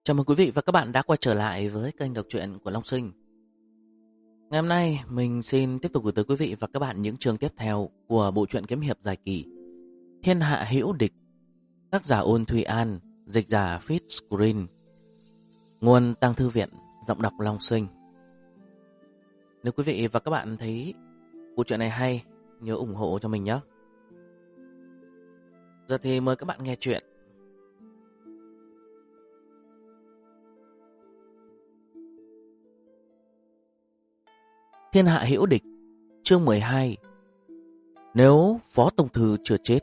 Chào mừng quý vị và các bạn đã quay trở lại với kênh đọc truyện của Long Sinh. Ngày hôm nay mình xin tiếp tục gửi tới quý vị và các bạn những chương tiếp theo của bộ truyện kiếm hiệp dài kỳ Thiên Hạ Hữu Địch, tác giả Ôn Thùy An, dịch giả Fitscreen, nguồn Tăng Thư Viện, giọng đọc Long Sinh. Nếu quý vị và các bạn thấy bộ truyện này hay, nhớ ủng hộ cho mình nhé. Giờ thì mời các bạn nghe chuyện. Thiên Hạ Hữu Địch, chương 12. Nếu Phó Tông Thư chưa chết.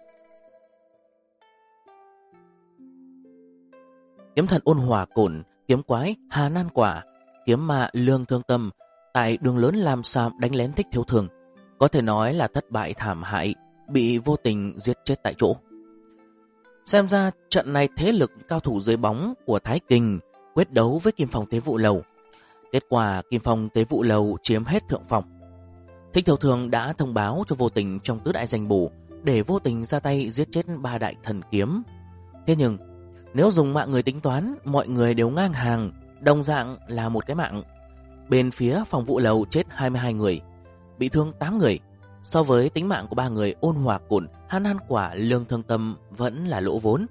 Kiếm thần Ôn Hòa Cổn, kiếm quái Hà Nan Quả, kiếm ma Lương Thương Tâm tại đường lớn Lam Sam đánh lén Thích Thiếu Thường, có thể nói là thất bại thảm hại, bị vô tình giết chết tại chỗ. Xem ra trận này thế lực cao thủ dưới bóng của Thái Kình quyết đấu với Kim Phong Tế Vụ Lầu. Kết quả Kim Phong Tế Vụ Lầu chiếm hết thượng phong. Thích Thiếu Thường đã thông báo cho Vô Tình trong tứ đại danh bổ để Vô Tình ra tay giết chết ba đại thần kiếm. Thế nhưng nếu dùng mạng người tính toán, mọi người đều ngang hàng, đồng dạng là một cái mạng. Bên phía Phòng Vụ Lầu chết 22 người, bị thương 8 người. So với tính mạng của ba người Ôn Hòa Cổn, Hà Nan Quả, Lương Thương Tâm vẫn là lỗ vốn.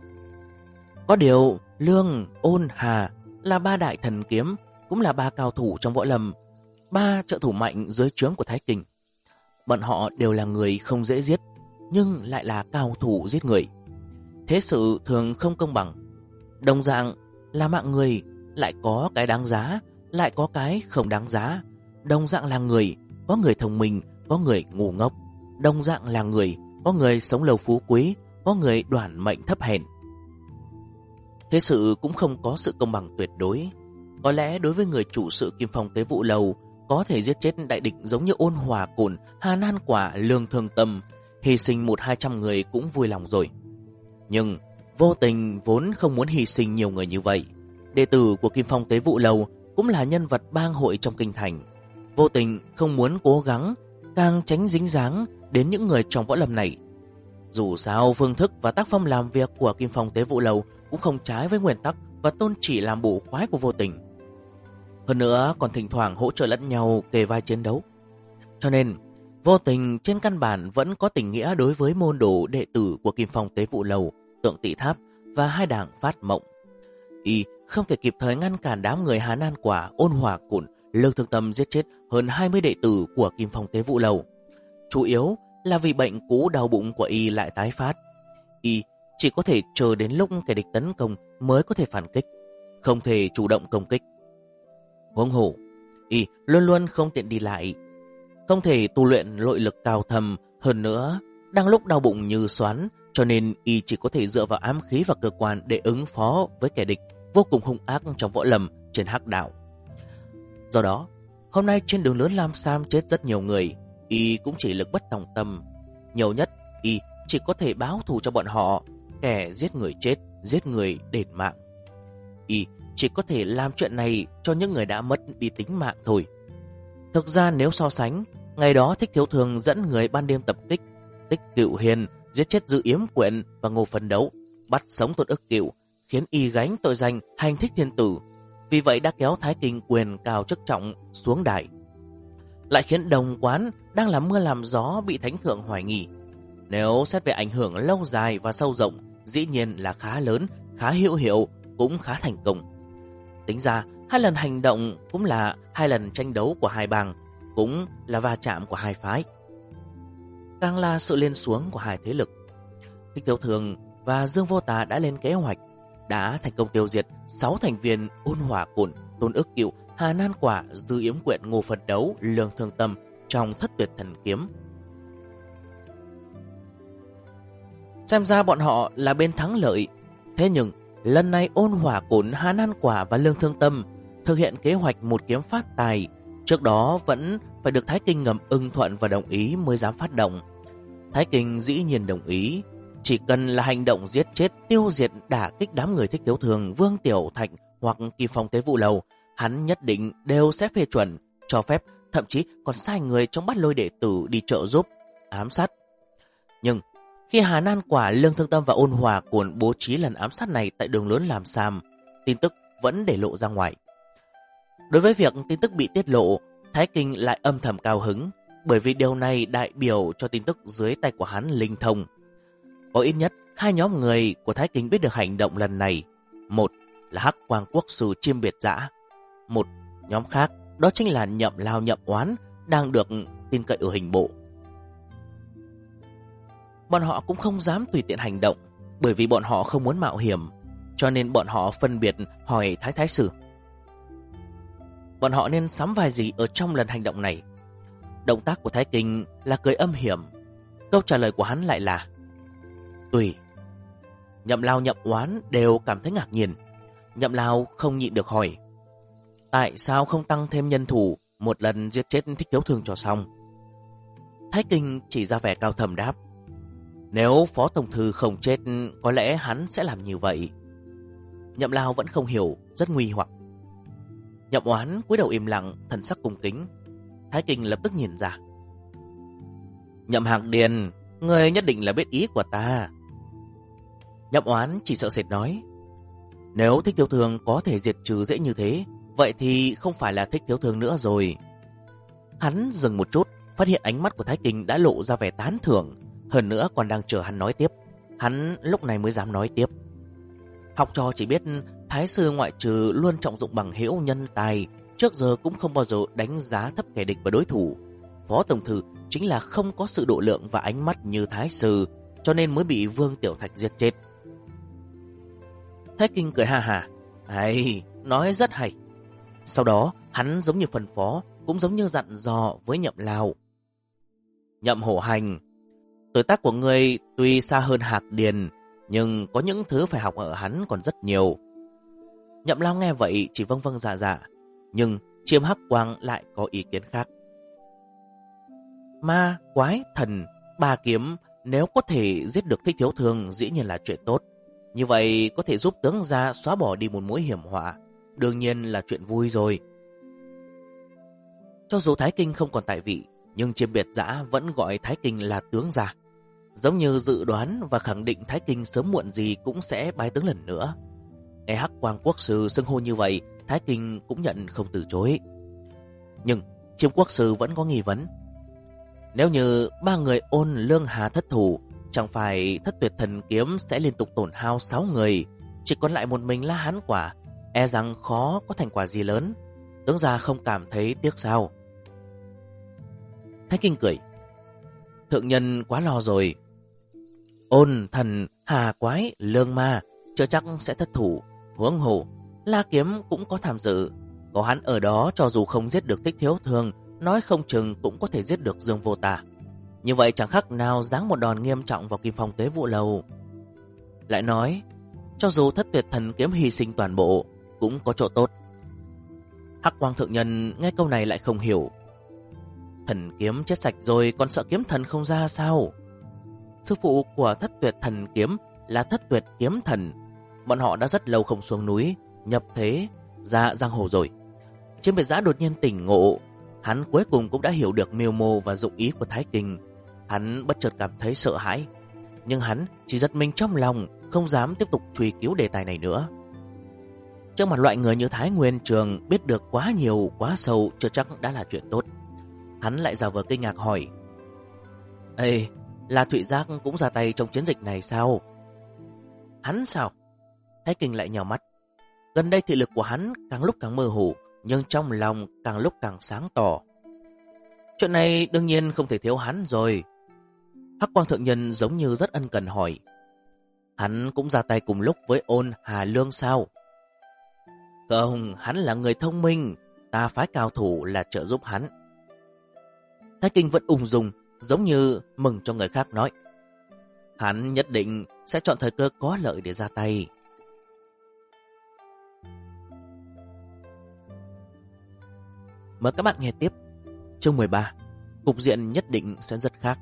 Có điều Lương, Ôn, Hà là ba đại thần kiếm, cũng là ba cao thủ trong võ lâm, ba trợ thủ mạnh dưới trướng của Thái Kình. Bọn họ đều là người không dễ giết, nhưng lại là cao thủ giết người. Thế sự thường không công bằng. Đồng dạng là mạng người, lại có cái đáng giá, lại có cái không đáng giá. Đồng dạng là người, có người thông minh, có người ngu ngốc. Đồng dạng là người, có người sống lâu phú quý, có người đoản mệnh thấp hèn. Thế sự cũng không có sự công bằng tuyệt đối. Có lẽ đối với người chủ sự Kim Phong Tế Vụ Lầu, có thể giết chết đại địch giống như Ôn Hòa Cổn, Hà Nan Quả, Lương Thương Tâm, hy sinh 100-200 người cũng vui lòng rồi. Nhưng Vô Tình vốn không muốn hy sinh nhiều người như vậy. Đệ tử của Kim Phong Tế Vụ Lầu cũng là nhân vật bang hội trong kinh thành. Vô Tình không muốn cố gắng, càng tránh dính dáng đến những người trong võ lâm này. Dù sao phương thức và tác phong làm việc của Kim Phong Tế Vụ Lầu cũng không trái với nguyên tắc và tôn chỉ làm bộ khoái của Vô Tình. Hơn nữa còn thỉnh thoảng hỗ trợ lẫn nhau kề vai chiến đấu. Cho nên Vô Tình trên căn bản vẫn có tình nghĩa đối với môn đồ đệ tử của Kim Phong Tế Vụ Lầu, Tượng Tị Tháp và hai đảng Phát Mộng. Y không thể kịp thời ngăn cản đám người Hà Nan Quả, Ôn Hòa Cổn, Lương Thương Tâm giết chết hơn 20 đệ tử của Kim Phong Tế Vụ Lầu. Chủ yếu là vì bệnh cũ đau bụng của Y lại tái phát. Y chỉ có thể chờ đến lúc kẻ địch tấn công mới có thể phản kích, không thể chủ động công kích. Huống hồ Y luôn luôn không tiện đi lại, không thể tu luyện nội lực cao thâm. Hơn nữa đang lúc đau bụng như xoắn, cho nên Y chỉ có thể dựa vào ám khí và cơ quan để ứng phó với kẻ địch vô cùng hung ác trong võ lâm trên hắc đạo. Do đó hôm nay trên đường lớn Lam Sam chết rất nhiều người, Y cũng chỉ lực bất tòng tâm. Nhiều nhất Y chỉ có thể báo thù cho bọn họ, kẻ giết người chết, giết người đền mạng. Y chỉ có thể làm chuyện này cho những người đã mất đi tính mạng thôi. Thực ra nếu so sánh, ngày đó Thích Thiếu Thường dẫn người ban đêm tập kích Tích Cựu Hiền, giết chết Dư Yếm Quyện và Ngô Phấn Đấu, bắt sống Tôn Ức Cựu, khiến Y gánh tội danh hành thích thiên tử. Vì vậy đã kéo Thái Kình quyền cao chức trọng xuống đài, lại khiến đồng quán đang làm mưa làm gió bị thánh thượng hoài nghi. Nếu xét về ảnh hưởng lâu dài và sâu rộng, dĩ nhiên là khá lớn, khá hữu hiệu, cũng khá thành công. Tính ra 2 lần hành động cũng là 2 lần tranh đấu của hai bang, cũng là va chạm của hai phái, càng là sự lên xuống của hai thế lực. Thích Thiếu Thường và Dương Vô Tà đã lên kế hoạch, đã thành công tiêu diệt 6 thành viên Ôn Hòa Cổn, Tôn Ức Cựu, Hà Nan Quả, Dư Yếm Quyện, Ngô Phấn Đấu, Lương Thương Tâm trong Thất Tuyệt Thần Kiếm. Xem ra bọn họ là bên thắng lợi. Thế nhưng lần này Ôn Hòa Cổn, Hà Nan Quả và Lương Thương Tâm thực hiện kế hoạch một kiếm phát tài. Trước đó vẫn phải được Thái Kình ngầm ưng thuận và đồng ý mới dám phát động. Thái Kình dĩ nhiên đồng ý. Chỉ cần là hành động giết chết, tiêu diệt, đả kích đám người Thích Thiếu Thường, Vương Tiểu Thạch hoặc Kim Phong Tế Vụ Lầu, hắn nhất định đều sẽ phê chuẩn, cho phép, thậm chí còn sai người trong Bát Lôi đệ tử đi trợ giúp, ám sát. Nhưng khi Hà Nan Quả, Lương Thương Tâm và Ôn Hòa Cổn bố trí lần ám sát này tại đường lớn Lam Sam, tin tức vẫn để lộ ra ngoài. Đối với việc tin tức bị tiết lộ, Thái Kinh lại âm thầm cao hứng, bởi vì điều này đại biểu cho tin tức dưới tay của hắn linh thông. Có ít nhất 2 nhóm người của Thái Kinh biết được hành động lần này. Một là Hắc Quang Quốc sư Chiêm Biệt Dã. Một nhóm khác đó chính là Nhậm Lao Nhậm Oán đang được tin cậy ở hình bộ. Bọn họ cũng không dám tùy tiện hành động, bởi vì bọn họ không muốn mạo hiểm, cho nên bọn họ phân biệt hỏi Thái Sử bọn họ nên sắm vai gì ở trong lần hành động này. Động tác của Thái Kinh là cười âm hiểm. Câu trả lời của hắn lại là tùy. Nhậm Lao Nhậm Oán đều cảm thấy ngạc nhiên. Nhậm Lao không nhịn được hỏi, tại sao không tăng thêm nhân thủ, một lần giết chết Thích Thiếu Thường cho xong? Thái Kinh chỉ ra vẻ cao thầm đáp, nếu Phó Tổng Thư không chết, có lẽ hắn sẽ làm như vậy. Nhậm Lao vẫn không hiểu, rất nghi hoặc. Nhậm Oán cúi đầu im lặng, thần sắc cung kính. Thái Kinh lập tức nhìn ra. Nhậm Hạc Điền, ngươi nhất định là biết ý của ta. Nhậm Oán chỉ sợ sệt nói, nếu Thích Thiếu Thường có thể diệt trừ dễ như thế, vậy thì không phải là Thích Thiếu Thường nữa rồi. Hắn dừng một chút, phát hiện ánh mắt của Thái Kinh đã lộ ra vẻ tán thưởng, hơn nữa còn đang chờ hắn nói tiếp. Hắn lúc này mới dám nói tiếp. Học trò chỉ biết Thái sư ngoại trừ luôn trọng dụng bằng hữu nhân tài, trước giờ cũng không bao giờ đánh giá thấp kẻ địch và đối thủ. Phó Tổng Thư chính là không có sự độ lượng và ánh mắt như Thái sư, cho nên mới bị Vương Tiểu Thạch giết chết. Thái Kinh cười ha ha, hay, nói rất hay. Sau đó hắn giống như phân phó, cũng giống như dặn dò với Nhậm Lao. Nhậm Hổ Hành, tuổi tác của ngươi tuy xa hơn Hạc Điền, nhưng có những thứ phải học ở hắn còn rất nhiều. Nhậm Lao nghe vậy chỉ vâng vâng dạ dạ, nhưng Chiêm Hắc Quang lại có ý kiến khác. Ma, quái, thần, 3 kiếm nếu có thể giết được Thích Thiếu Thường dĩ nhiên là chuyện tốt. Như vậy có thể giúp tướng gia xóa bỏ đi một mối hiểm họa, đương nhiên là chuyện vui rồi. Cho dù Thái Kinh không còn tại vị, nhưng Chiêm Biệt Dã vẫn gọi Thái Kinh là tướng gia, giống như dự đoán và khẳng định Thái Kinh sớm muộn gì cũng sẽ bái tướng lần nữa. Nghe Hắc Quang Quốc sư xưng hô như vậy, Thái Kinh cũng nhận không từ chối. Nhưng Chiêm Quốc sư vẫn có nghi vấn. Nếu như 3 người Ôn Lương Hà thất thủ, chẳng phải Thất Tuyệt Thần Kiếm sẽ liên tục tổn hao 6 người, chỉ còn lại một mình La Hán Quả, e rằng khó có thành quả gì lớn. Tướng gia không cảm thấy tiếc sao? Thái Kinh cười, thượng nhân quá lo rồi. Ôn, Thần, Hà Quái, Lương Ma chưa chắc sẽ thất thủ. Huống hồ La Kiếm cũng có tham dự, có hắn ở đó, cho dù không giết được Thích Thiếu Thường, nói không chừng cũng có thể giết được Dương Vô Tà. Như vậy chẳng khác nào giáng một đòn nghiêm trọng vào Kim Phong Tế Vụ Lầu. Lại nói, cho dù Thất Tuyệt Thần Kiếm hy sinh toàn bộ, cũng có chỗ tốt. Hắc Quang thượng nhân nghe câu này lại không hiểu. Thần kiếm chết sạch rồi còn sợ kiếm thần không ra sao? Sư phụ của Thất Tuyệt Thần Kiếm là Thất Tuyệt Kiếm Thần. Bọn họ đã rất lâu không xuống núi, nhập thế, ra giang hồ rồi. Chiêm Biệt Dã đột nhiên tỉnh ngộ. Hắn cuối cùng cũng đã hiểu được mưu mô và dụng ý của Thái Kinh. Hắn bất chợt cảm thấy sợ hãi, nhưng hắn chỉ giật mình trong lòng, không dám tiếp tục truy cứu đề tài này nữa. Trước mặt loại người như Thái Nguyên Trường, biết được quá nhiều, quá sâu chưa chắc đã là chuyện tốt. Hắn lại giả vờ kinh ngạc hỏi, ê, là Thụy Giác cũng ra tay trong chiến dịch này sao? Hắn sao? Thái Kinh lại nhào mắt. Gần đây thị lực của hắn càng lúc càng mơ hồ, nhưng trong lòng càng lúc càng sáng tỏ. Chuyện này đương nhiên không thể thiếu hắn rồi. Hắc Quang thượng nhân giống như rất ân cần hỏi, hắn cũng ra tay cùng lúc với Ôn Hà Lương sao? Không, hắn là người thông minh, ta phái cao thủ là trợ giúp hắn. Thái Kinh vẫn ung dung, giống như mừng cho người khác nói, hắn nhất định sẽ chọn thời cơ có lợi để ra tay. Mời các bạn nghe tiếp chương 13. Cục diện nhất định sẽ rất khác.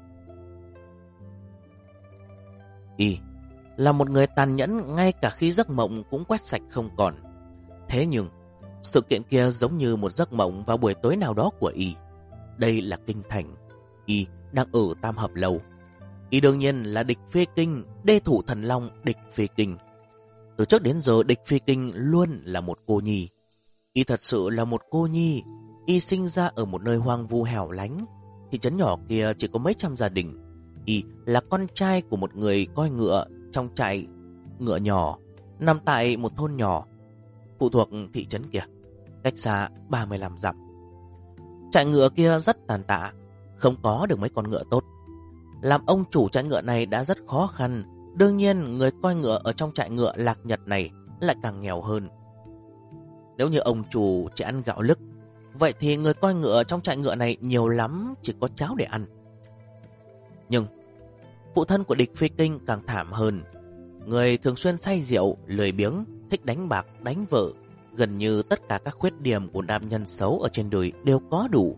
Y là một người tàn nhẫn, ngay cả khi giấc mộng cũng quét sạch không còn. Thế nhưng sự kiện kia giống như một giấc mộng vào buổi tối nào đó của Y. Đây là kinh thành, Y đang ở Tam Hợp Lầu. Y đương nhiên là địch phê kinh, đê thủ thần long địch phê kinh. Từ trước đến giờ Địch Phi Kinh luôn là một cô nhi. Y thật sự là một cô nhi. Y sinh ra ở một nơi hoang vu hẻo lánh. Thị trấn nhỏ kia chỉ có mấy trăm gia đình. Y là con trai của một người coi ngựa trong trại ngựa nhỏ nằm tại một thôn nhỏ phụ thuộc thị trấn kia, cách xa 35 dặm. Trại ngựa kia rất tàn tạ, không có được mấy con ngựa tốt. Làm ông chủ trại ngựa này đã rất khó khăn. Đương nhiên người coi ngựa ở trong trại ngựa Lạc Nhật này lại càng nghèo hơn. Nếu như ông chủ chỉ ăn gạo lứt, vậy thì người coi ngựa trong trại ngựa này nhiều lắm chỉ có cháo để ăn. Nhưng phụ thân của Địch Phi Kinh càng thảm hơn. Người thường xuyên say rượu, lười biếng, thích đánh bạc, đánh vợ. Gần như tất cả các khuyết điểm của nam nhân xấu ở trên đời đều có đủ.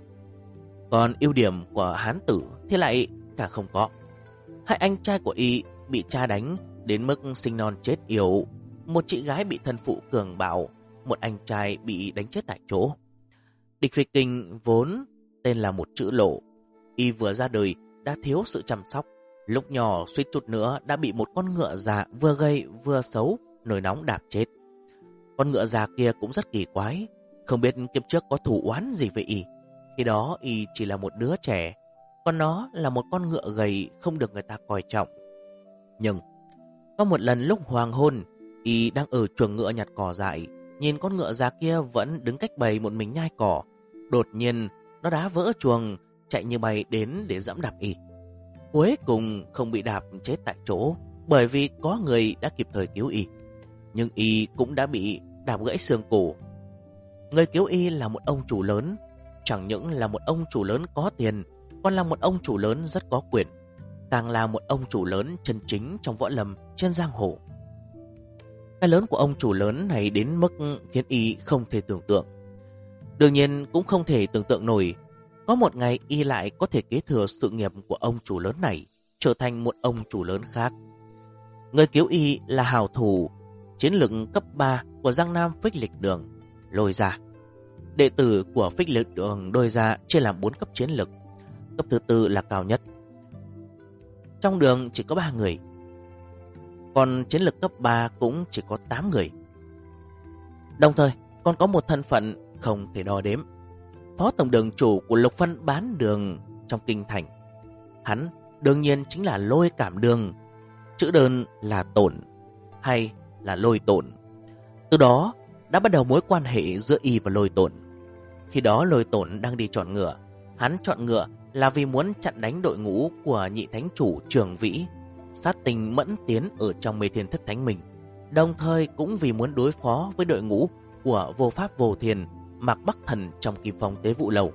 Còn ưu điểm của hán tử thì lại cả không có. Hai anh trai của y bị cha đánh đến mức sinh non chết yểu. Một chị gái bị thân phụ cường bạo. Một anh trai bị đánh chết tại chỗ. Địch Phi Kinh vốn tên là một chữ Lộ. Y vừa ra đời đã thiếu sự chăm sóc. Lúc nhỏ suýt chút nữa đã bị một con ngựa già vừa gầy vừa xấu nổi nóng đạp chết. Con ngựa già kia cũng rất kỳ quái, không biết kiếp trước có thù oán gì với y. Khi đó y chỉ là một đứa trẻ, còn nó là một con ngựa gầy không được người ta coi trọng. Nhưng có một lần lúc hoàng hôn, y đang ở chuồng ngựa nhặt cỏ dại, nhìn con ngựa già kia vẫn đứng cách bầy một mình nhai cỏ. Đột nhiên nó đá vỡ chuồng, chạy như bay đến để giẫm đạp y. Cuối cùng không bị đạp chết tại chỗ, bởi vì có người đã kịp thời cứu y. Nhưng y cũng đã bị đạp gãy xương cổ. Người cứu y là một ông chủ lớn. Chẳng những là một ông chủ lớn có tiền, còn là một ông chủ lớn rất có quyền, càng là một ông chủ lớn chân chính trong võ lâm trên giang hồ. Cái lớn của ông chủ lớn này đến mức khiến y không thể tưởng tượng. Đương nhiên cũng không thể tưởng tượng nổi có một ngày y lại có thể kế thừa sự nghiệp của ông chủ lớn này, trở thành một ông chủ lớn khác. Người cứu y là hào thủ chiến lực cấp 3 của Giang Nam Phích Lịch Đường, Lôi Gia. Đệ tử của Phích Lịch Đường Lôi Gia chia làm 4 cấp chiến lực. Cấp thứ tư là cao nhất. Trong đường chỉ có 3 người, còn chiến lực cấp 3 cũng chỉ có 8 người. Đồng thời còn có một thân phận không thể đo đếm, phó tổng đường chủ của Lục Phân bán đường trong kinh thành. Hắn đương nhiên chính là Lôi Cảm Đường, chữ đơn là Tổn hay là Lôi Tổn. Từ đó đã bắt đầu mối quan hệ giữa y và Lôi Tổn. Khi đó Lôi Tổn đang đi chọn ngựa. Hắn chọn ngựa là vì muốn chặn đánh đội ngũ của nhị thánh chủ Trường Vĩ, sát tình Mẫn Tiến ở trong Mê Thiên Thất Thánh Mình, đồng thời cũng vì muốn đối phó với đội ngũ của Vô Pháp Vô Thiên, Mạc Bắc Thần trong Kim Phong Tế Vụ Lầu.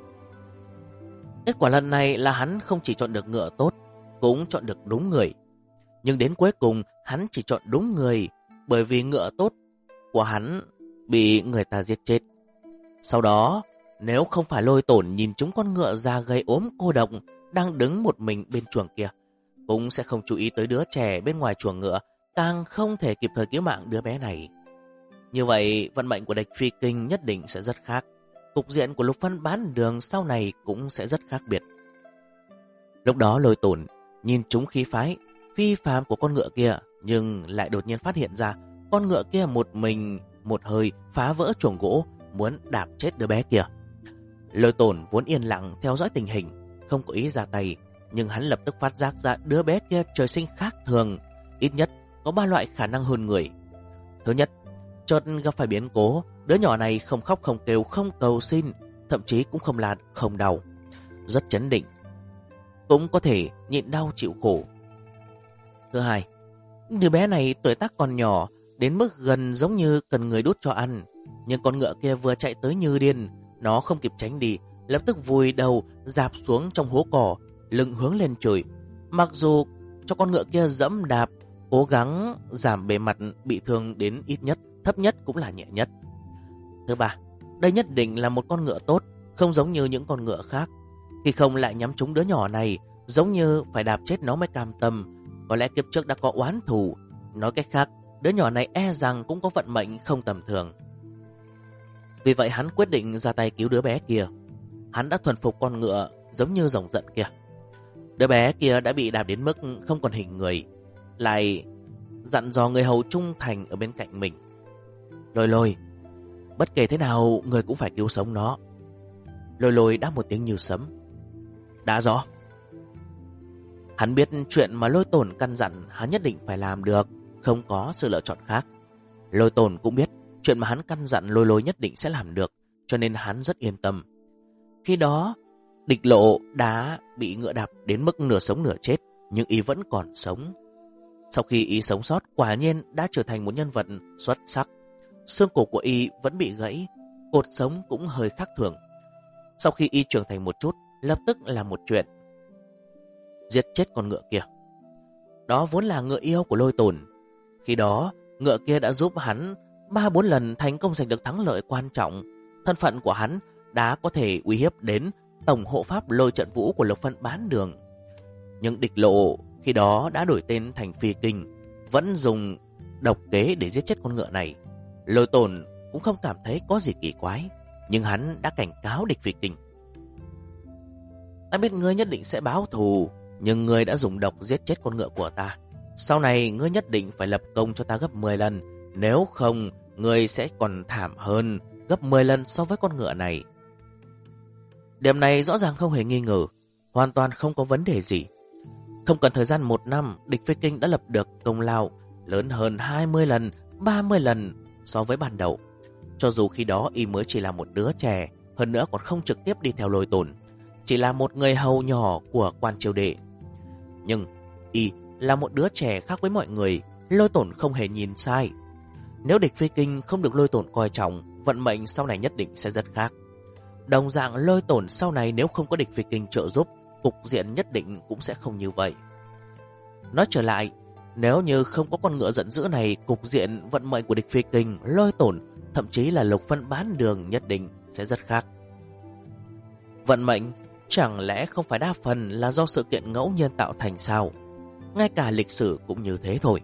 Kết quả lần này là hắn không chỉ chọn được ngựa tốt, cũng chọn được đúng người. Nhưng đến cuối cùng hắn chỉ chọn đúng người, bởi vì ngựa tốt của hắn bị người ta giết chết. Sau đó, nếu không phải Lôi Tổn nhìn chúng con ngựa già gầy ốm cô độc đang đứng một mình bên chuồng kia, cũng sẽ không chú ý tới đứa trẻ bên ngoài chuồng ngựa, càng không thể kịp thời cứu mạng đứa bé này. Như vậy, vận mệnh của Địch Phi Kinh nhất định sẽ rất khác. Cục diện của Lục Phân bán đường sau này cũng sẽ rất khác biệt. Lúc đó Lôi Tổn nhìn chúng khí phái phi phàm của con ngựa kia, nhưng lại đột nhiên phát hiện ra con ngựa kia một mình một hơi phá vỡ chuồng gỗ, muốn đạp chết đứa bé kia. Lôi Tổn vốn yên lặng theo dõi tình hình, không có ý ra tay, nhưng hắn lập tức phát giác ra đứa bé kia trời sinh khác thường, ít nhất có 3 loại khả năng hơn người. Thứ nhất, chợt gặp phải biến cố, đứa nhỏ này không khóc không kêu không cầu xin, thậm chí cũng không là không đau, rất chấn định, cũng có thể nhịn đau chịu khổ. Thứ hai, đứa bé này tuổi tác còn nhỏ, đến mức gần giống như cần người đút cho ăn, nhưng con ngựa kia vừa chạy tới như điên, nó không kịp tránh đi, lập tức vùi đầu dạp xuống trong hố cỏ, lưng hướng lên trời. Mặc dù cho con ngựa kia dẫm đạp, cố gắng giảm bề mặt bị thương đến ít nhất, thấp nhất cũng là nhẹ nhất. Thứ ba, đây nhất định là một con ngựa tốt, không giống như những con ngựa khác. Khi không lại nhắm trúng đứa nhỏ này, giống như phải đạp chết nó mới cam tâm. Có lẽ kiếp trước đã có oán thù. Nói cách khác, đứa nhỏ này e rằng cũng có vận mệnh không tầm thường. Vì vậy hắn quyết định ra tay cứu đứa bé kia. Hắn đã thuần phục con ngựa giống như rồng giận kia. Đứa bé kia đã bị đạp đến mức không còn hình người, lại dặn dò người hầu trung thành ở bên cạnh mình. Lôi Lôi, bất kể thế nào người cũng phải cứu sống nó. Lôi Lôi đáp một tiếng như sấm. Đã rõ. Hắn biết chuyện mà Lôi Tồn căn dặn hắn nhất định phải làm được, không có sự lựa chọn khác. Lôi Tồn cũng biết chuyện mà hắn căn dặn Lôi Lôi nhất định sẽ làm được, cho nên hắn rất yên tâm. Khi đó, Địch Lộ đã bị ngựa đạp đến mức nửa sống nửa chết, nhưng y vẫn còn sống. Sau khi y sống sót, quả nhiên đã trở thành một nhân vật xuất sắc. Xương cổ của y vẫn bị gãy, cột sống cũng hơi khác thường. Sau khi y trưởng thành một chút, lập tức là một chuyện. Giết chết con ngựa kia. Đó vốn là ngựa yêu của Lôi Tồn. Khi đó, ngựa kia đã giúp hắn 3-4 lần thành công giành được thắng lợi quan trọng. Thân phận của hắn đã có thể uy hiếp đến tổng hộ pháp Lôi Trận Vũ của Lục Phân Bán Đường. Nhưng Địch Lộ khi đó đã đổi tên thành Phi Kinh, vẫn dùng độc kế để giết chết con ngựa này. Lôi Tồn cũng không cảm thấy có gì kỳ quái, nhưng hắn đã cảnh cáo Địch Phi Kinh. Ta biết ngươi nhất định sẽ báo thù, nhưng ngươi đã dùng độc giết chết con ngựa của ta. Sau này ngươi nhất định phải lập công cho ta gấp 10 lần, nếu không ngươi sẽ còn thảm hơn gấp 10 lần so với con ngựa này. Điểm này rõ ràng không hề nghi ngờ, hoàn toàn không có vấn đề gì. Không cần thời gian 1 năm, Địch Phi Kinh đã lập được công lao lớn hơn 20 lần, 30 lần so với ban đầu. Cho dù khi đó y mới chỉ là một đứa trẻ, hơn nữa còn không trực tiếp đi theo Lôi Tồn, chỉ là một người hầu nhỏ của quan triều đệ. Nhưng y là một đứa trẻ khác với mọi người, Lôi Tồn không hề nhìn sai. Nếu Địch Phi Kinh không được Lôi Tồn coi trọng, vận mệnh sau này nhất định sẽ rất khác. Đồng dạng Lôi Tồn sau này nếu không có Địch Phi Kinh trợ giúp, cục diện nhất định cũng sẽ không như vậy. Nói trở lại, nếu như không có con ngựa giận dữ này, cục diện vận mệnh của Địch Phi Kinh, Lôi Tồn, thậm chí là Lục Phân Bán Đường nhất định sẽ rất khác. Vận mệnh chẳng lẽ không phải đa phần là do sự kiện ngẫu nhiên tạo thành sao? Ngay cả lịch sử cũng như thế thôi.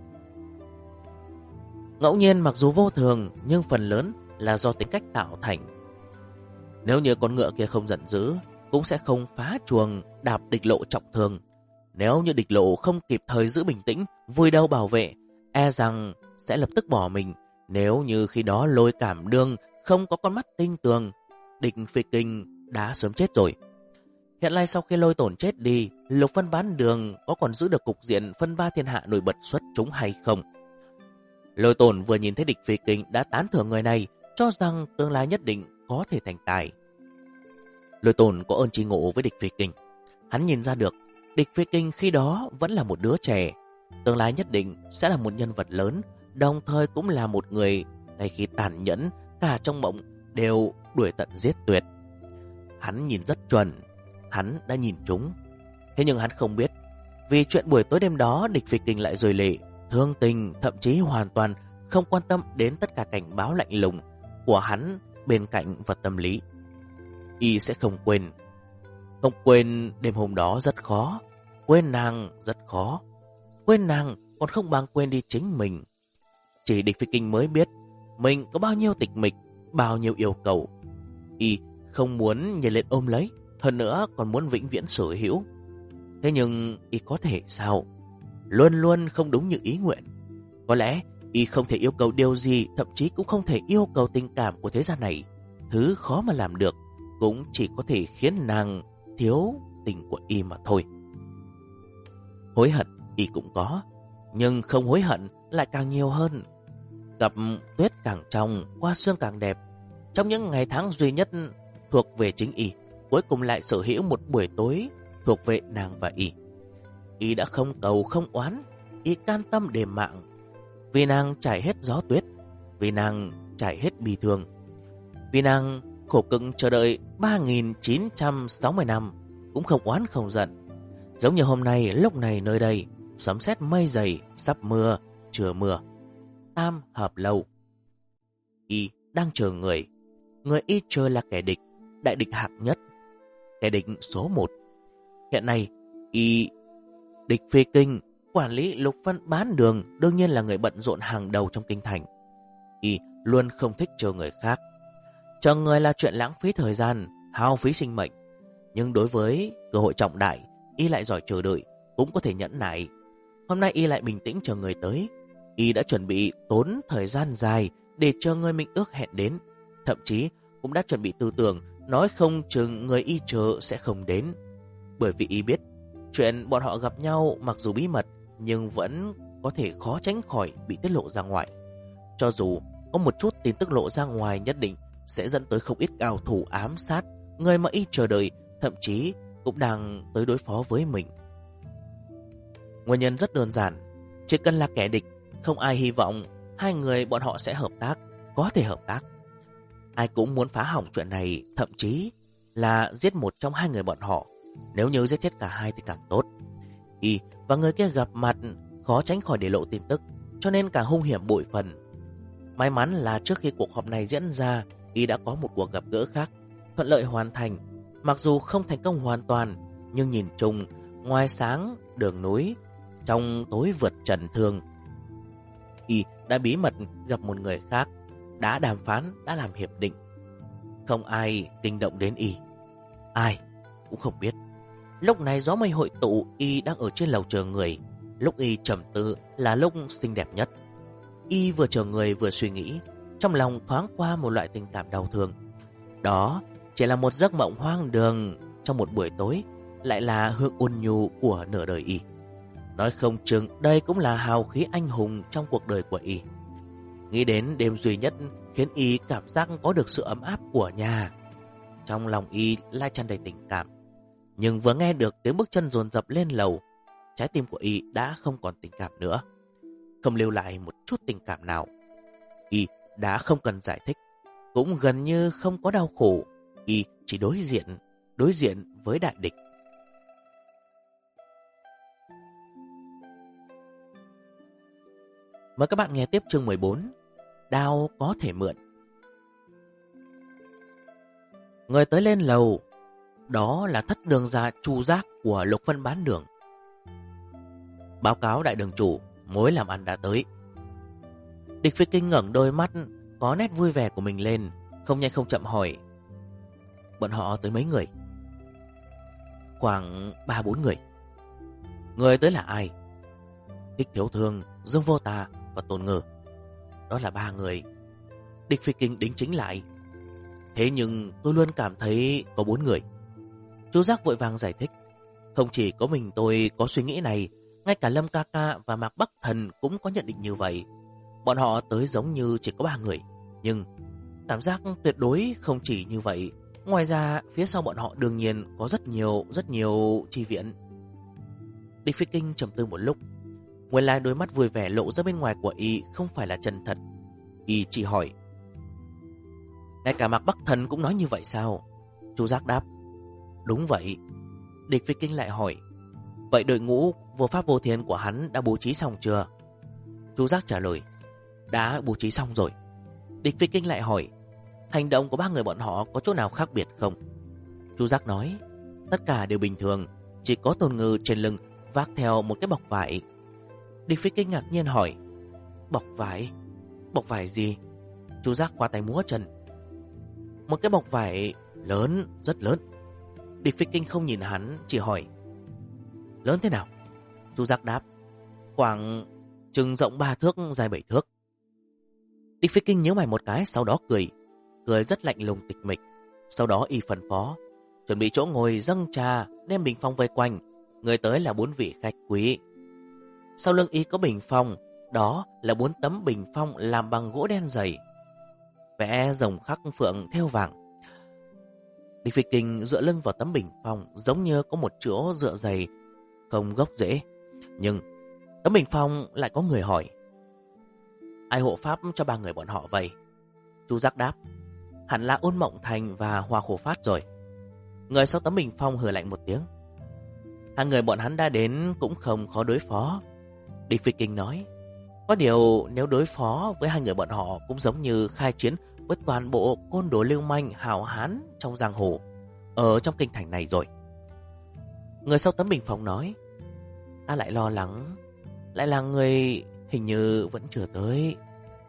Ngẫu nhiên mặc dù vô thường, nhưng phần lớn là do tính cách tạo thành. Nếu như con ngựa kia không giận dữ, cũng sẽ không phá chuồng đạp Địch Lộ trọng thương. Nếu như Địch Lộ không kịp thời giữ bình tĩnh, vùi đầu bảo vệ, e rằng sẽ lập tức bỏ mình. Nếu như khi đó Lôi Cảm Đương không có con mắt tinh tường, Địch Phi Kinh đã sớm chết rồi. Hiện nay sau khi Lôi Tồn chết đi, Lục Phân Bán Đường có còn giữ được cục diện phân ba thiên hạ nổi bật xuất chúng hay không? Lôi Tồn vừa nhìn thấy Địch Phi Kinh đã tán thưởng người này, cho rằng tương lai nhất định có thể thành tài. Lôi Tồn có ơn tri ngộ với Địch Phi Kinh. Hắn nhìn ra được Địch Phi Kinh khi đó vẫn là một đứa trẻ, tương lai nhất định sẽ là một nhân vật lớn, đồng thời cũng là một người ngay khi tàn nhẫn, cả trong mộng đều đuổi tận giết tuyệt. Hắn nhìn rất chuẩn, hắn đã nhìn trúng. Thế nhưng hắn không biết, vì chuyện buổi tối đêm đó Địch Phi Kinh lại rơi lệ, thương tình, thậm chí hoàn toàn không quan tâm đến tất cả cảnh báo lạnh lùng của hắn bên cạnh vật tâm lý. Y sẽ không quên. Không quên đêm hôm đó rất khó, quên nàng rất khó. Quên nàng còn không bằng quên đi chính mình. Chỉ Địch Phi Kinh mới biết mình có bao nhiêu tịch mịch, bao nhiêu yêu cầu. Y không muốn nhảy lên ôm lấy, hơn nữa còn muốn vĩnh viễn sở hữu. Thế nhưng Y có thể sao? Luôn luôn không đúng như ý nguyện. Có lẽ Y không thể yêu cầu điều gì, thậm chí cũng không thể yêu cầu tình cảm của thế gian này. Thứ khó mà làm được cũng chỉ có thể khiến nàng thiếu tình của Y mà thôi. Hối hận Y cũng có, nhưng không hối hận lại càng nhiều hơn. Gặp tuyết càng trong, qua sương càng đẹp. Trong những ngày tháng duy nhất thuộc về chính Y, cuối cùng lại sở hữu một buổi tối thuộc về nàng và Y. Y đã không cầu không oán, Y cam tâm đền mạng. Vì nàng trải hết gió tuyết, vì nàng trải hết bi thương, vì nàng khổ cực chờ đợi 3.960 năm, cũng không oán không giận. Giống như hôm nay, lúc này nơi đây, sấm sét mây dày, sắp mưa, chưa mưa. Tam hợp lâu. Y đang chờ người. Người Y chờ là kẻ địch, đại địch hạng nhất, kẻ địch số 1. Hiện nay, Y Địch Phi Kinh, quản lý Lục Phân Bán Đường, đương nhiên là người bận rộn hàng đầu trong kinh thành. Y luôn không thích chờ người khác. Chờ người là chuyện lãng phí thời gian, hao phí sinh mệnh. Nhưng đối với cơ hội trọng đại, Y lại giỏi chờ đợi, cũng có thể nhẫn nại. Hôm nay y lại bình tĩnh chờ người tới. Y đã chuẩn bị tốn thời gian dài để chờ người mình ước hẹn đến. Thậm chí cũng đã chuẩn bị tư tưởng nói không chừng người y chờ sẽ không đến. Bởi vì y biết chuyện bọn họ gặp nhau mặc dù bí mật nhưng vẫn có thể khó tránh khỏi bị tiết lộ ra ngoài. Cho dù có một chút tin tức lộ ra ngoài nhất định sẽ dẫn tới không ít cao thủ ám sát người mà y chờ đợi, thậm chí cũng đang tới đối phó với mình. Nguyên nhân rất đơn giản, chỉ cần là kẻ địch, không ai hy vọng hai người bọn họ sẽ hợp tác, có thể hợp tác. Ai cũng muốn phá hỏng chuyện này, thậm chí là giết một trong hai người bọn họ. Nếu như giết chết cả hai thì càng tốt. Y và người kia gặp mặt khó tránh khỏi để lộ tin tức, cho nên càng hung hiểm bội phần. May mắn là trước khi cuộc họp này diễn ra, Y đã có một cuộc gặp gỡ khác, thuận lợi hoàn thành. Mặc dù không thành công hoàn toàn, nhưng nhìn chung, ngoài sáng đường núi, trong tối vượt trần thương, Y đã bí mật gặp một người khác, đã đàm phán, đã làm hiệp định. Không ai kinh động đến Y, ai cũng không biết. Lúc này gió mây hội tụ, Y đang ở trên lầu chờ người. Lúc Y trầm tư là lúc xinh đẹp nhất. Y vừa chờ người vừa suy nghĩ, trong lòng thoáng qua một loại tình cảm đau thương. Đó chỉ là một giấc mộng hoang đường trong một buổi tối, lại là hương ôn nhu của nửa đời Y. Nói không chừng đây cũng là hào khí anh hùng trong cuộc đời của Y. Nghĩ đến đêm duy nhất khiến Y cảm giác có được sự ấm áp của nhà. Trong lòng Y lại tràn đầy tình cảm. Nhưng vừa nghe được tiếng bước chân dồn dập lên lầu, trái tim của Y đã không còn tình cảm nữa, không lưu lại một chút tình cảm nào. Y đã không cần giải thích, cũng gần như không có đau khổ. Y chỉ đối diện với đại địch. Mời các bạn nghe tiếp chương 14. Đao có thể mượn. Người tới lên lầu, đó là thất đường gia Chu Giác của Lục Vân Bán Đường. Báo cáo đại đường chủ, mối làm ăn đã tới. Địch Phi Kinh ngẩng đôi mắt có nét vui vẻ của mình lên, không nhanh không chậm hỏi: bọn họ tới mấy người? Khoảng 3-4 người. Người tới là ai? Thích Thiếu Thương, Dương Vô Tà và Tôn Ngư. Đó là 3 người. Địch Phi Kinh đính chính lại: thế nhưng tôi luôn cảm thấy có 4 người. Chu Giác vội vàng giải thích: không chỉ có mình tôi có suy nghĩ này, ngay cả Lâm ca ca và Mạc Bắc Thần cũng có nhận định như vậy. Bọn họ tới giống như chỉ có 3 người, nhưng cảm giác tuyệt đối không chỉ như vậy. Ngoài ra phía sau bọn họ đương nhiên có rất nhiều chi viện. Địch Phi Kinh trầm tư một lúc. Nguyên lai đôi mắt vui vẻ lộ ra bên ngoài của Y không phải là chân thật. Y chỉ hỏi: ngay cả Mạc Bắc Thần cũng nói như vậy sao? Chu Giác đáp: đúng vậy. Địch Phi Kinh lại hỏi: vậy đội ngũ vô pháp vô thiên của hắn đã bố trí xong chưa? Chu Giác trả lời: đã bố trí xong rồi. Địch Phi Kinh lại hỏi: hành động của 3 người bọn họ có chỗ nào khác biệt không? Chu Giác nói: tất cả đều bình thường, chỉ có Tôn Ngư trên lưng vác theo một cái bọc vải. Địch Phi Kinh ngạc nhiên hỏi: bọc vải? Bọc vải gì? Chu Giác khoa tay múa chân: một cái bọc vải lớn, rất lớn. Địch Phi Kinh không nhìn hắn, chỉ hỏi: lớn thế nào? Chu Giác đáp: khoảng chừng rộng 3 thước, dài 7 thước. Địch Phi Kinh nhíu mày một cái, sau đó cười rất lạnh lùng tịch mịch. Sau đó Y phân phó: chuẩn bị chỗ ngồi, dâng trà, đem bình phong vây quanh. Người tới là 4 vị khách quý. Sau lưng Y có bình phong, đó là 4 tấm bình phong làm bằng gỗ đen dày, vẽ rồng khắc phượng thêu vàng. Địch Phi Kinh dựa lưng vào tấm bình phong, giống như có một chỗ dựa dày, không gốc rễ. Nhưng tấm bình phong lại có người hỏi: ai hộ pháp cho 3 người bọn họ vậy? Chu Giác đáp: hẳn là Ôn Mộng Thành và Hoa Khổ Phát rồi. Người sau tấm bình phong hừ lạnh một tiếng: hai người bọn hắn đã đến cũng không khó đối phó. Địch Phi Kinh nói: có điều nếu đối phó với hai người bọn họ cũng giống như khai chiến với toàn bộ côn đồ lưu manh hào hán trong giang hồ ở trong kinh thành này rồi. Người sau tấm bình phong nói: ta lại lo lắng, lại là người hình như vẫn chưa tới.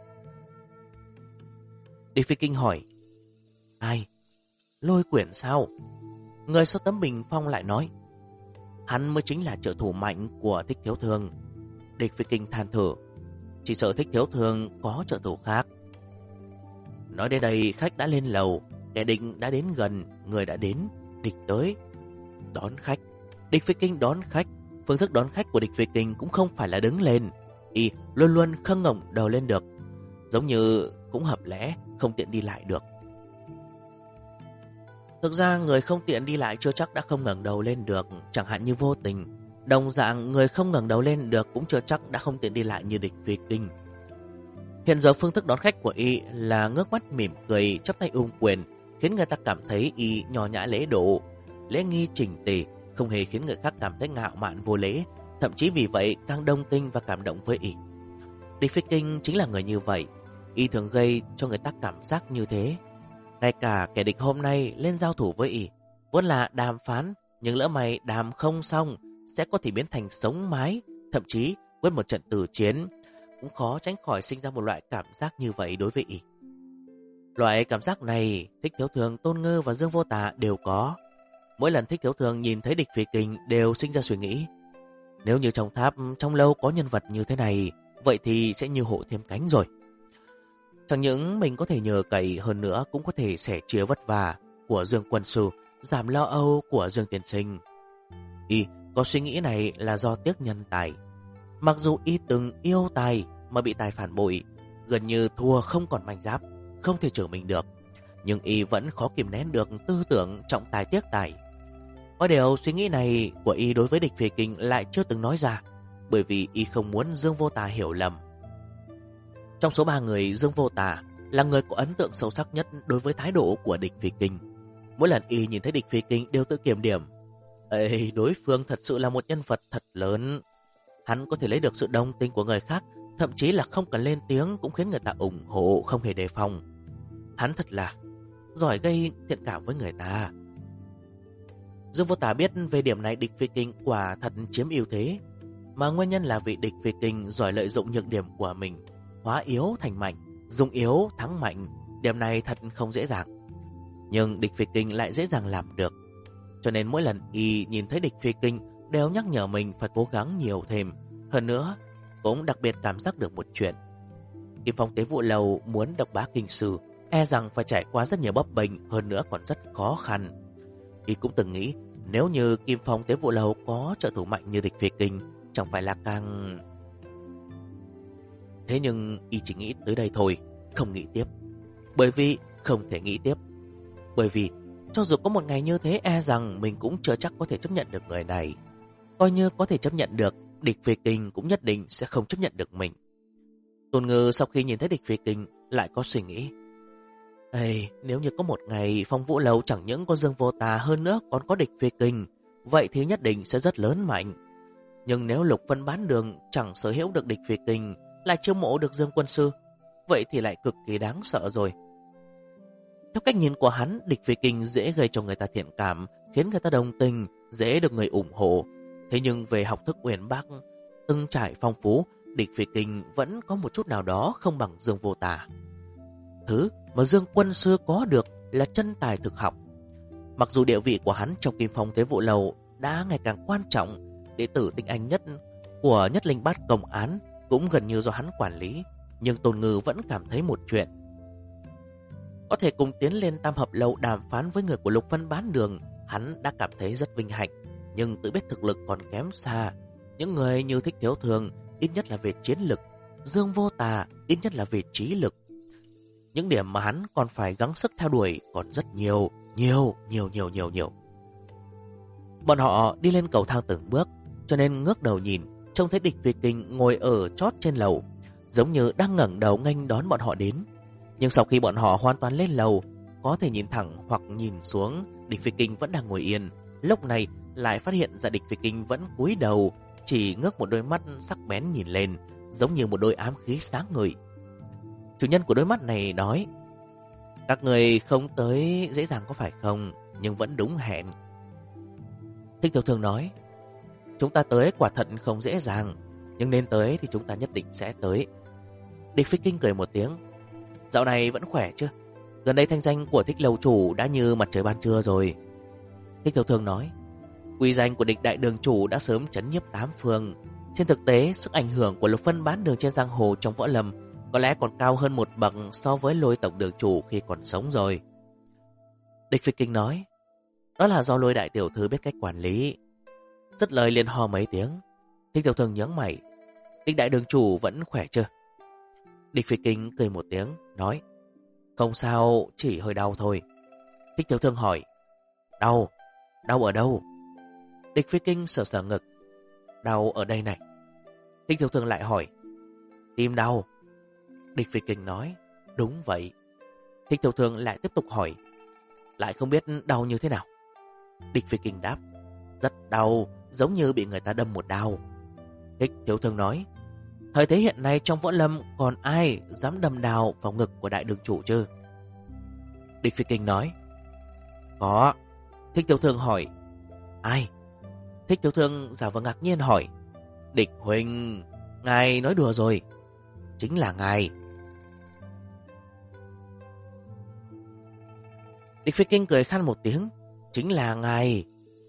Địch Phi Kinh hỏi: ai? Lôi Quyển sao? Người sau tấm bình phong lại nói: hắn mới chính là trợ thủ mạnh của Thích Thiếu Thương. Địch Phi Kinh than thở. Chỉ sợ Thích Thiếu Thường có trợ thủ khác. Nói đến đây, khách đã lên lầu, kẻ địch đã đến gần, người đã đến, địch tới. Đón khách. Địch Phi Kinh đón khách. Phương thức đón khách của Địch Phi Kinh cũng không phải là đứng lên, y luôn luôn không ngẩng đầu lên được, giống như cũng hợp lẽ không tiện đi lại được. Thực ra người không tiện đi lại chưa chắc đã không ngẩng đầu lên được, chẳng hạn như Vô Tình. Đồng dạng người không ngẩng đầu lên được cũng chưa chắc đã không tiện đi lại như Địch Phi Kinh. Hiện giờ phương thức đón khách của y là ngước mắt mỉm cười, chắp tay ôm quyền, khiến người ta cảm thấy y nho nhã lễ độ, lễ nghi chỉnh tề, không hề khiến người khác cảm thấy ngạo mạn vô lễ, thậm chí vì vậy càng đồng tình và cảm động với y. Địch Phi Kinh chính là người như vậy, y thường gây cho người ta cảm giác như thế. Ngay cả kẻ địch hôm nay lên giao thủ với y, vốn là đàm phán, nhưng lỡ may đàm không xong sẽ có thể biến thành sống mái, thậm chí quyết một trận tử chiến, cũng khó tránh khỏi sinh ra một loại cảm giác như vậy đối với y. Loại cảm giác này, Thích Thiếu Thường, Tôn Ngư và Dương Vô Tà đều có. Mỗi lần Thích Thiếu Thường nhìn thấy Địch Phi Kinh đều sinh ra suy nghĩ, nếu như trong tháp, trong lâu có nhân vật như thế này, vậy thì sẽ như hộ thêm cánh rồi. Chẳng những mình có thể nhờ cậy, hơn nữa cũng có thể sẻ chia vất vả của Dương Quân Sư, giảm lo âu của Dương Tiên Sinh. Y có suy nghĩ này là do tiếc nhân tài. Mặc dù y từng yêu tài mà bị tài phản bội, gần như thua không còn manh giáp, không thể trở mình được, nhưng y vẫn khó kìm nén được tư tưởng trọng tài tiếc tài. Có điều suy nghĩ này của y đối với Địch Phi Kinh lại chưa từng nói ra, bởi vì y không muốn Dương Vô Tà hiểu lầm. Trong số 3 người, Dương Vô Tà là người có ấn tượng sâu sắc nhất đối với thái độ của Địch Phi Kinh. Mỗi lần y nhìn thấy Địch Phi Kinh đều tự kiểm điểm, ê, đối phương thật sự là một nhân vật thật lớn. Hắn có thể lấy được sự đồng tình của người khác, thậm chí là không cần lên tiếng cũng khiến người ta ủng hộ, không hề đề phòng. Hắn thật là giỏi gây thiện cảm với người ta. Dương Vô Tà biết về điểm này Địch Phi Kinh quả thật chiếm ưu thế, mà nguyên nhân là vì Địch Phi Kinh giỏi lợi dụng nhược điểm của mình, hóa yếu thành mạnh, dùng yếu thắng mạnh. Điểm này thật không dễ dàng, nhưng Địch Phi Kinh lại dễ dàng làm được. Cho nên mỗi lần y nhìn thấy Địch Phi Kinh đều nhắc nhở mình phải cố gắng nhiều thêm. Hơn nữa, cũng đặc biệt cảm giác được một chuyện. Kim Phong Tế Vụ Lầu muốn độc bá kinh sư, e rằng phải trải qua rất nhiều bấp bênh, hơn nữa còn rất khó khăn. Y cũng từng nghĩ, nếu như Kim Phong Tế Vụ Lầu có trợ thủ mạnh như Địch Phi Kinh, chẳng phải là càng... Thế nhưng y chỉ nghĩ tới đây thôi, không nghĩ tiếp. Bởi vì không thể nghĩ tiếp. Bởi vì cho dù có một ngày như thế, e rằng mình cũng chưa chắc có thể chấp nhận được người này. Coi như có thể chấp nhận được, Địch Phi Kinh cũng nhất định sẽ không chấp nhận được mình. Tôn Ngư sau khi nhìn thấy Địch Phi Kinh lại có suy nghĩ, ê, nếu như có một ngày Phong Vũ Lầu chẳng những có Dương Vô Tà, hơn nữa còn có Địch Phi Kinh, vậy thì nhất định sẽ rất lớn mạnh. Nhưng nếu Lục Vân Bán Đường chẳng sở hữu được Địch Phi Kinh, lại chiêu mộ được Dương Quân Sư, vậy thì lại cực kỳ đáng sợ rồi. Theo cách nhìn của hắn, Địch Phi Kinh dễ gây cho người ta thiện cảm, khiến người ta đồng tình, dễ được người ủng hộ. Thế nhưng về học thức uyển bác, từng trải phong phú, Địch Phi Kinh vẫn có một chút nào đó không bằng Dương Vô Tà. Thứ mà Dương Quân Sư có được là chân tài thực học. Mặc dù địa vị của hắn trong Kim Phong Tế Vụ Lầu đã ngày càng quan trọng, đệ tử tinh anh nhất của Nhất Linh Bát Công Án cũng gần như do hắn quản lý, nhưng Tôn Ngư vẫn cảm thấy một chuyện. Có thể cùng tiến lên Tam Hợp Lầu đàm phán với người của Lục Vân Bán Đường, hắn đã cảm thấy rất vinh hạnh, nhưng tự biết thực lực còn kém xa. Những người như Thích Thiếu Thường ít nhất là về chiến lực, Dương Vô Tà ít nhất là về trí lực. Những điểm mà hắn còn phải gắng sức theo đuổi còn rất nhiều. Bọn họ đi lên cầu thang từng bước, cho nên ngước đầu nhìn, trông thấy Địch Phi Kinh ngồi ở chót trên lầu, giống như đang ngẩng đầu nghênh đón bọn họ đến. Nhưng sau khi bọn họ hoàn toàn lên lầu, có thể nhìn thẳng hoặc nhìn xuống, Địch Phi Kinh vẫn đang ngồi yên. Lúc này lại phát hiện ra Địch Phi Kinh vẫn cúi đầu, chỉ ngước một đôi mắt sắc bén nhìn lên, giống như một đôi ám khí sáng ngời. Chủ nhân của đôi mắt này nói, các người không tới dễ dàng có phải không, nhưng vẫn đúng hẹn. Thích Thiếu Thường nói, chúng ta tới quả thật không dễ dàng, nhưng nên tới thì chúng ta nhất định sẽ tới. Địch Phi Kinh cười một tiếng, dạo này vẫn khỏe chứ? Gần đây thanh danh của Thích Lầu Chủ đã như mặt trời ban trưa rồi. Thích Thiếu Thường nói, uy danh của Địch Đại Đường Chủ đã sớm chấn nhiếp tám phương, Trên thực tế, sức ảnh hưởng của Lục Vân Bán Đường trên giang hồ trong võ lâm có lẽ còn cao hơn một bậc so với Lôi tổng đường chủ khi còn sống rồi. Địch Phi Kinh nói, đó là do Lôi đại tiểu thư biết cách quản lý. Dứt lời liền hò mấy tiếng. Thích tiểu thư nhướng mày, Địch đại đường chủ vẫn khỏe chưa? Địch Phi Kinh cười một tiếng, nói, không sao, chỉ hơi đau thôi. Thích tiểu thư hỏi, đau? Đau ở đâu? Địch Phi Kinh sờ sờ ngực, đau ở đây này. Thích tiểu thư lại hỏi, tim đau? Địch Phi Kinh nói, đúng vậy. Thích tiểu thư lại tiếp tục hỏi, lại không biết đau như thế nào? Địch Phi Kinh đáp, rất đau, giống như bị người ta đâm một đao. Thích tiểu thư nói, thời thế hiện nay trong võ lâm còn ai dám đâm đao vào ngực của đại đường chủ chứ? Địch Phi Kinh nói, có. Thích tiểu thư hỏi, ai? Thích tiểu thư giả vờ ngạc nhiên hỏi, Địch huynh, ngài nói đùa rồi. Chính là ngài. Địch Phi Kinh cười khan một tiếng, chính là ngài.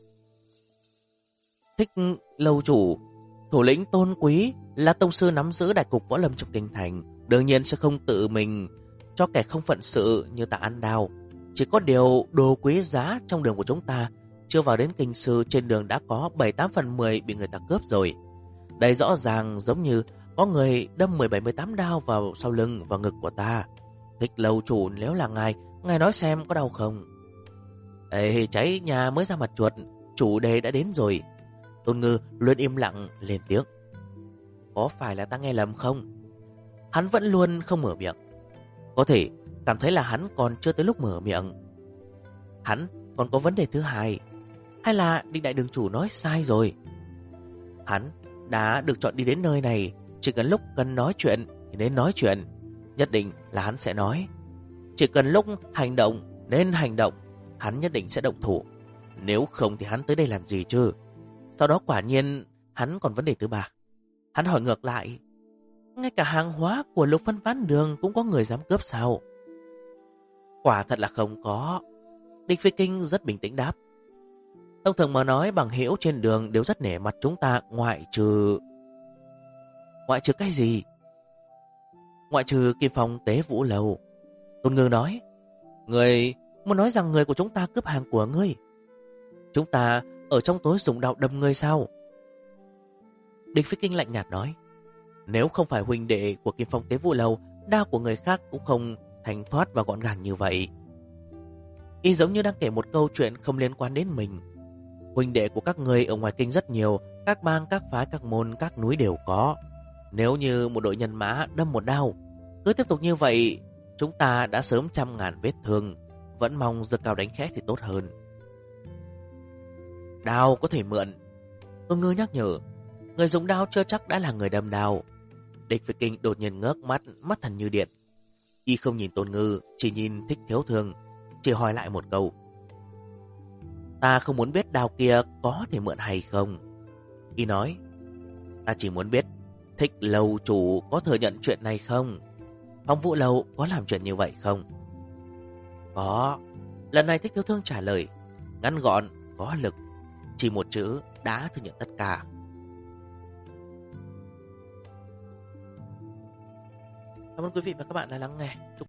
Thích lâu chủ, thủ lĩnh Tôn Quý là tông sư nắm giữ đại cục võ lâm trong kinh thành, đương nhiên sẽ không tự mình cho kẻ không phận sự như ta ăn đao. Chỉ có điều đồ quý giá trong đường của chúng ta chưa vào đến kinh sư, trên đường đã có 7-8 phần 10 bị người ta cướp rồi. Đây rõ ràng giống như có người đâm 17-18 đao vào sau lưng và ngực của ta. Thích lâu chủ, nếu là ngài nói xem có đau không? Ê, cháy nhà mới ra mặt chuột, chủ đề đã đến rồi. Tôn Ngư luôn im lặng lên tiếng, có phải là ta nghe lầm không? Hắn vẫn luôn không mở miệng. Có thể cảm thấy là hắn còn chưa tới lúc mở miệng. Hắn còn có vấn đề thứ hai, hay là Địch đại đường chủ nói sai rồi? Hắn đã được chọn đi đến nơi này, chỉ cần lúc cần nói chuyện thì nên nói chuyện, nhất định là hắn sẽ nói. Chỉ cần lúc hành động nên hành động, hắn nhất định sẽ động thủ. Nếu không thì hắn tới đây làm gì chứ? Sau đó quả nhiên hắn còn vấn đề thứ ba. Hắn hỏi ngược lại, ngay cả hàng hóa của Lục Vân Bán Đường cũng có người dám cướp sao? Quả thật là không có. Địch Phi Kinh rất bình tĩnh đáp, thông thường mà nói, bằng hữu trên đường đều rất nể mặt chúng ta, ngoại trừ cái gì? Ngoại trừ Kim Phong Tế Vũ Lầu. Tôn Ngư nói, người muốn nói rằng người của chúng ta cướp hàng của ngươi? Chúng ta ở trong tối dùng đao đâm ngươi sao? Địch Phi Kinh lạnh nhạt nói, nếu không phải huynh đệ của Kim Phong Tế Vũ Lầu, đao của người khác cũng không thanh thoát và gọn gàng như vậy. Y giống như đang kể một câu chuyện không liên quan đến mình. Huynh đệ của các ngươi ở ngoài kinh rất nhiều, các bang, các phái, các môn, các núi đều có. Nếu như một đội nhân mã đâm một đao, cứ tiếp tục như vậy, chúng ta đã sớm trăm ngàn vết thương. Vẫn mong giơ cao đánh khẽ thì tốt hơn. Đao có thể mượn. Tôn Ngư nhắc nhở, người dùng đao chưa chắc đã là người đâm đao. Địch Phi Kinh đột nhiên ngước mắt, mắt thần như điện. Y không nhìn Tôn Ngư, chỉ nhìn Thích Thiếu Thương, chỉ hỏi lại một câu, ta không muốn biết đao kia có thể mượn hay không. Y nói, ta chỉ muốn biết Thích lâu chủ có thừa nhận chuyện này không? Phong Vũ Lâu có làm chuyện như vậy không? Có. Lần này Thích Thiếu Thương trả lời ngắn gọn, có lực, chỉ một chữ đã thừa nhận tất cả. Cảm ơn quý vị và các bạn đã lắng nghe.